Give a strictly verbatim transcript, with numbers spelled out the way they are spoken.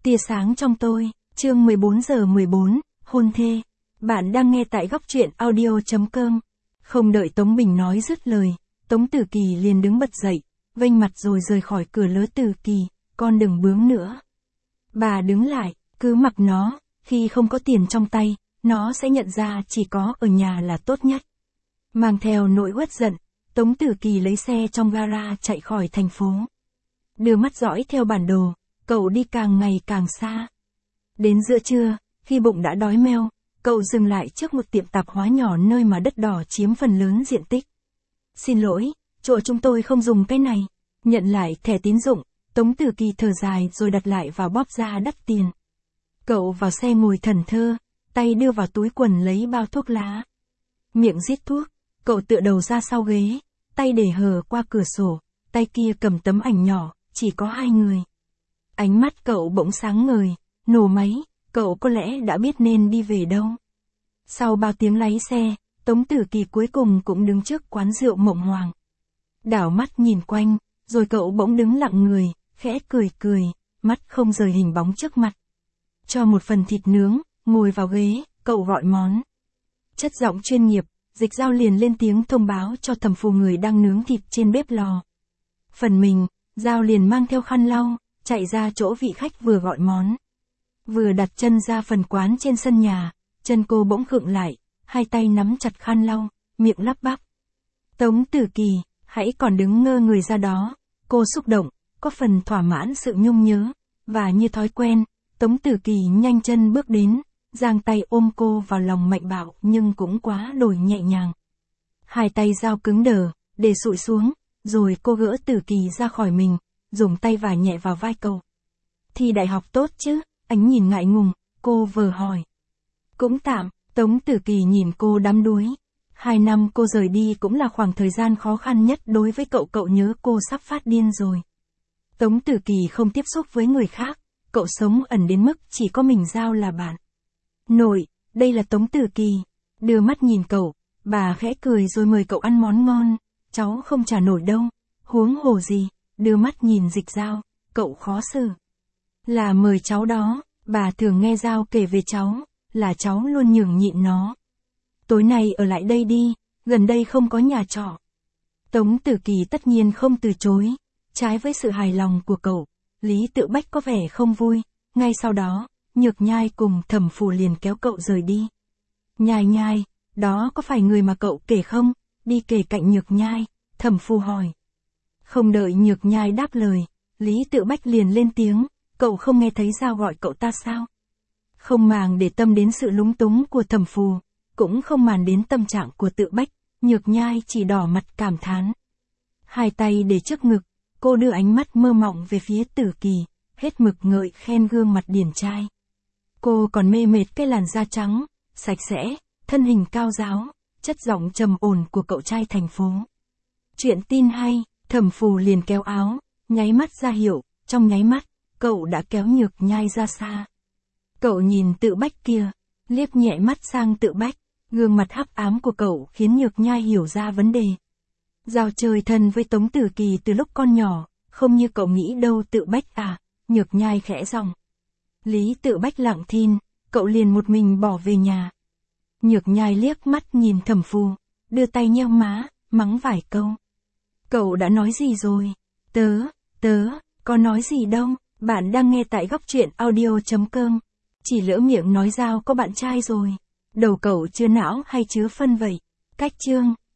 Tia sáng trong tôi, chương mười bốn giờ mười bốn, hôn thê. Bạn đang nghe tại góc truyện audio chấm com. Không đợi Tống Bình nói dứt lời, Tống Tử Kỳ liền đứng bật dậy, vênh mặt rồi rời khỏi cửa lứa. Tử Kỳ, con đừng bướng nữa. Bà đứng lại, cứ mặc nó, khi không có tiền trong tay, nó sẽ nhận ra chỉ có ở nhà là tốt nhất. Mang theo nỗi uất giận, Tống Tử Kỳ lấy xe trong gara chạy khỏi thành phố. Đưa mắt dõi theo bản đồ, cậu đi càng ngày càng xa. Đến giữa trưa, khi bụng đã đói meo, cậu dừng lại trước một tiệm tạp hóa nhỏ nơi mà đất đỏ chiếm phần lớn diện tích. Xin lỗi, chỗ chúng tôi không dùng cái này. Nhận lại thẻ tín dụng, Tống Tử Kỳ thở dài rồi đặt lại vào bóp ra đắt tiền. Cậu vào xe ngồi thẫn thờ, tay đưa vào túi quần lấy bao thuốc lá. Miệng rít thuốc, cậu tựa đầu ra sau ghế, tay để hờ qua cửa sổ, tay kia cầm tấm ảnh nhỏ, chỉ có hai người. Ánh mắt cậu bỗng sáng ngời, nổ máy, cậu có lẽ đã biết nên đi về đâu. Sau bao tiếng lái xe, Tống Tử Kỳ cuối cùng cũng đứng trước quán rượu Mộng Hoàng. Đảo mắt nhìn quanh, rồi cậu bỗng đứng lặng người, khẽ cười cười, mắt không rời hình bóng trước mặt. Cho một phần thịt nướng, ngồi vào ghế, cậu gọi món. Chất giọng chuyên nghiệp, Dịch Dao liền lên tiếng thông báo cho Thẩm Phù người đang nướng thịt trên bếp lò. Phần mình, Dao liền mang theo khăn lau, chạy ra chỗ vị khách vừa gọi món. Vừa đặt chân ra phần quán trên sân nhà, chân cô bỗng khựng lại, hai tay nắm chặt khăn lau, miệng lắp bắp. Tống Tử Kỳ, hãy còn đứng ngơ người ra đó. Cô xúc động, có phần thỏa mãn sự nhung nhớ, và như thói quen, Tống Tử Kỳ nhanh chân bước đến, giang tay ôm cô vào lòng mạnh bạo nhưng cũng quá đổi nhẹ nhàng. Hai tay Dao cứng đờ, để sụi xuống, rồi cô gỡ Tử Kỳ ra khỏi mình, dùng tay vả nhẹ vào vai cậu. Thi đại học tốt chứ? Ánh nhìn ngại ngùng, cô vờ hỏi. Cũng tạm, Tống Tử Kỳ nhìn cô đắm đuối. Hai năm cô rời đi cũng là khoảng thời gian khó khăn nhất đối với cậu. Cậu nhớ cô sắp phát điên rồi. Tống Tử Kỳ không tiếp xúc với người khác, cậu sống ẩn đến mức chỉ có mình Dao là bạn. Nội, đây là Tống Tử Kỳ. Đưa mắt nhìn cậu, bà khẽ cười rồi mời cậu ăn món ngon. Cháu không trả nổi đâu. Huống hồ gì. Đưa mắt nhìn Dịch Dao, cậu khó xử. Là mời cháu đó, bà thường nghe Dao kể về cháu, là cháu luôn nhường nhịn nó. Tối nay ở lại đây đi, gần đây không có nhà trọ. Tống Tử Kỳ tất nhiên không từ chối. Trái với sự hài lòng của cậu, Lý Tự Bách có vẻ không vui. Ngay sau đó, Nhược Nhai cùng Thẩm Phù liền kéo cậu rời đi. Nhai Nhai, đó có phải người mà cậu kể không? Đi kể cạnh Nhược Nhai, Thẩm Phù hỏi. Không đợi Nhược Nhai đáp lời, Lý Tự Bách liền lên tiếng, cậu không nghe thấy Dao gọi cậu ta sao? Không màng để tâm đến sự lúng túng của Thẩm Phù, cũng không màng đến tâm trạng của Tự Bách, Nhược Nhai chỉ đỏ mặt cảm thán. Hai tay để trước ngực, cô đưa ánh mắt mơ mộng về phía Tử Kỳ, hết mực ngợi khen gương mặt điển trai. Cô còn mê mệt cái làn da trắng, sạch sẽ, thân hình cao ráo, chất giọng trầm ổn của cậu trai thành phố. Chuyện tin hay. Thẩm Phù liền kéo áo, nháy mắt ra hiệu, trong nháy mắt, cậu đã kéo Nhược Nhai ra xa. Cậu nhìn Tự Bách kia, liếc nhẹ mắt sang Tự Bách, gương mặt hắc ám của cậu khiến Nhược Nhai hiểu ra vấn đề. Dao chơi thân với Tống Tử Kỳ từ lúc con nhỏ, không như cậu nghĩ đâu. Tự Bách à, Nhược Nhai khẽ giọng. Lý Tự Bách lặng thinh, cậu liền một mình bỏ về nhà. Nhược Nhai liếc mắt nhìn Thẩm Phù, đưa tay nheo má, mắng vài câu. Cậu đã nói gì rồi? Tớ, tớ, có nói gì đâu. Bạn đang nghe tại góc truyện audio chấm com. Chỉ lỡ miệng nói Dao có bạn trai rồi. Đầu cậu chưa não hay chứa phân vậy? Cách chương.